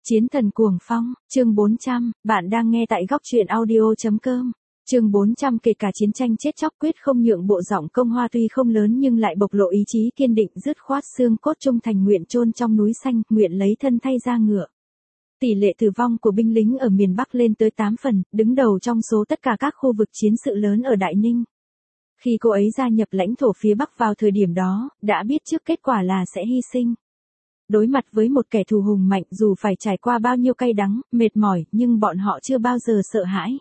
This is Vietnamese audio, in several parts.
Chiến thần cuồng phong, chương 400, bạn đang nghe tại góc truyện audio.com. Chương 400 kể cả chiến tranh chết chóc quyết không nhượng bộ. Giọng Công Hoa tuy không lớn nhưng lại bộc lộ ý chí kiên định dứt khoát, xương cốt trung thành nguyện chôn trong núi xanh, nguyện lấy thân thay da ngựa. Tỷ lệ tử vong của binh lính ở miền Bắc lên tới 8 phần, đứng đầu trong số tất cả các khu vực chiến sự lớn ở Đại Ninh. Khi cô ấy gia nhập lãnh thổ phía Bắc vào thời điểm đó, đã biết trước kết quả là sẽ hy sinh. Đối mặt với một kẻ thù hùng mạnh, dù phải trải qua bao nhiêu cay đắng, mệt mỏi, nhưng bọn họ chưa bao giờ sợ hãi.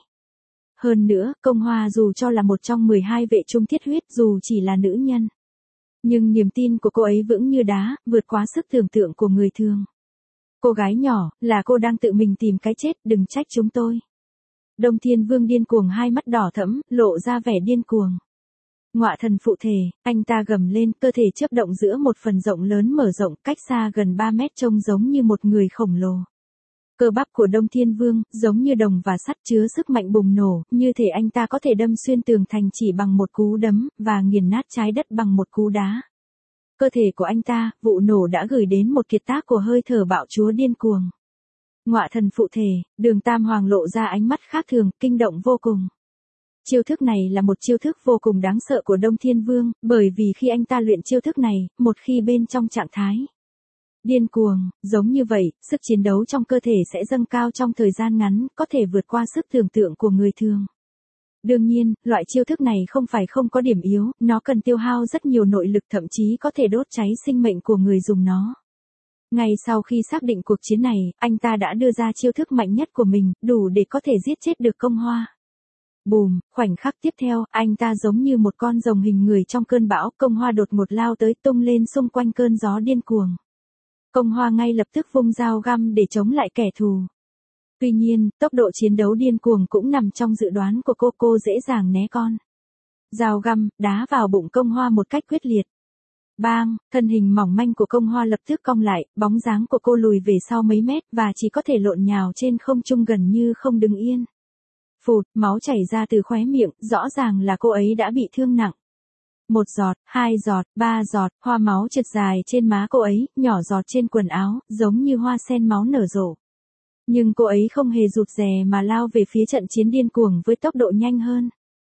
Hơn nữa, Công Hoa dù cho là một trong 12 vệ trung thiết huyết, dù chỉ là nữ nhân, nhưng niềm tin của cô ấy vững như đá, vượt quá sức tưởng tượng của người thường. Cô gái nhỏ, là cô đang tự mình tìm cái chết, đừng trách chúng tôi. Đông Thiên Vương điên cuồng, hai mắt đỏ thẫm, lộ ra vẻ điên cuồng. Ngọa thần phụ thể, anh ta gầm lên, cơ thể chớp động giữa một phần rộng lớn mở rộng, cách xa gần 3 mét, trông giống như một người khổng lồ. Cơ bắp của Đông Thiên Vương, giống như đồng và sắt, chứa sức mạnh bùng nổ, như thể anh ta có thể đâm xuyên tường thành chỉ bằng một cú đấm, và nghiền nát trái đất bằng một cú đá. Cơ thể của anh ta, vụ nổ đã gửi đến một kiệt tác của hơi thở bạo chúa điên cuồng. Ngọa thần phụ thể, Đường Tam Hoàng lộ ra ánh mắt khác thường, kinh động vô cùng. Chiêu thức này là một chiêu thức vô cùng đáng sợ của Đông Thiên Vương, bởi vì khi anh ta luyện chiêu thức này, một khi bên trong trạng thái điên cuồng, giống như vậy, sức chiến đấu trong cơ thể sẽ dâng cao trong thời gian ngắn, có thể vượt qua sức tưởng tượng của người thường. Đương nhiên, loại chiêu thức này không phải không có điểm yếu, nó cần tiêu hao rất nhiều nội lực, thậm chí có thể đốt cháy sinh mệnh của người dùng nó. Ngay sau khi xác định cuộc chiến này, anh ta đã đưa ra chiêu thức mạnh nhất của mình, đủ để có thể giết chết được Công Hoa. Bùm, khoảnh khắc tiếp theo, anh ta giống như một con rồng hình người trong cơn bão, Công Hoa đột ngột lao tới, tung lên xung quanh cơn gió điên cuồng. Công Hoa ngay lập tức vung dao găm để chống lại kẻ thù. Tuy nhiên, tốc độ chiến đấu điên cuồng cũng nằm trong dự đoán của cô dễ dàng né con dao găm, đá vào bụng Công Hoa một cách quyết liệt. Bang, thân hình mỏng manh của Công Hoa lập tức cong lại, bóng dáng của cô lùi về sau mấy mét và chỉ có thể lộn nhào trên không trung gần như không đứng yên. Phụt, máu chảy ra từ khóe miệng, rõ ràng là cô ấy đã bị thương nặng. 1 giọt, 2 giọt, 3 giọt, hoa máu trượt dài trên má cô ấy, nhỏ giọt trên quần áo, giống như hoa sen máu nở rộ. Nhưng cô ấy không hề rụt rè mà lao về phía trận chiến điên cuồng với tốc độ nhanh hơn.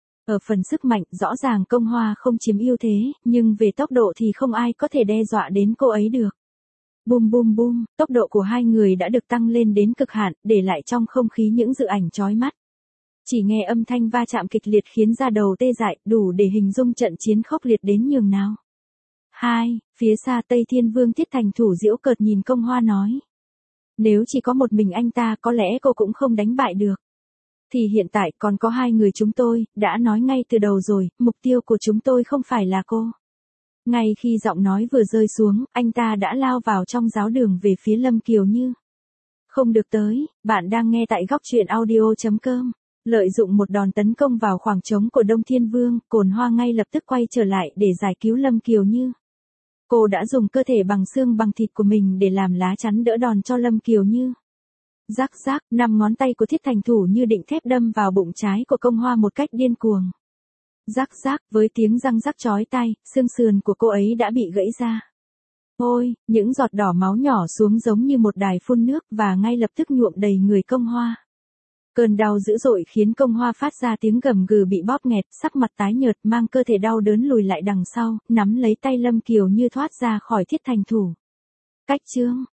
Ở phần sức mạnh, rõ ràng Công Hoa không chiếm ưu thế, nhưng về tốc độ thì không ai có thể đe dọa đến cô ấy được. Bum bum bum, tốc độ của hai người đã được tăng lên đến cực hạn, để lại trong không khí những dự ảnh chói mắt. Chỉ nghe âm thanh va chạm kịch liệt khiến da đầu tê dại, đủ để hình dung trận chiến khốc liệt đến nhường nào. Phía xa Tây Thiên Vương Thiết Thành Thủ giễu cợt nhìn Công Hoa nói. Nếu chỉ có một mình anh ta, có lẽ cô cũng không đánh bại được. Thì hiện tại còn có hai người chúng tôi, đã nói ngay từ đầu rồi, mục tiêu của chúng tôi không phải là cô. Ngay khi giọng nói vừa rơi xuống, anh ta đã lao vào trong giáo đường về phía Lâm Kiều Như. Không được tới, bạn đang nghe tại góc truyện audio.com. Lợi dụng một đòn tấn công vào khoảng trống của Đông Thiên Vương, Cồn Hoa ngay lập tức quay trở lại để giải cứu Lâm Kiều Như. Cô đã dùng cơ thể bằng xương bằng thịt của mình để làm lá chắn đỡ đòn cho Lâm Kiều Như. Rắc rắc, 5 ngón tay của Thiết Thành Thủ như định thép đâm vào bụng trái của Công Hoa một cách điên cuồng. Rắc rắc, với tiếng răng rắc chói tai, xương sườn của cô ấy đã bị gãy ra. Ôi, những giọt đỏ máu nhỏ xuống giống như một đài phun nước và ngay lập tức nhuộm đầy người Công Hoa. Cơn đau dữ dội khiến Công Hoa phát ra tiếng gầm gừ bị bóp nghẹt, sắc mặt tái nhợt, mang cơ thể đau đớn lùi lại đằng sau, nắm lấy tay Lâm Kiều Như thoát ra khỏi Thiết Thành Thủ. Cách chương,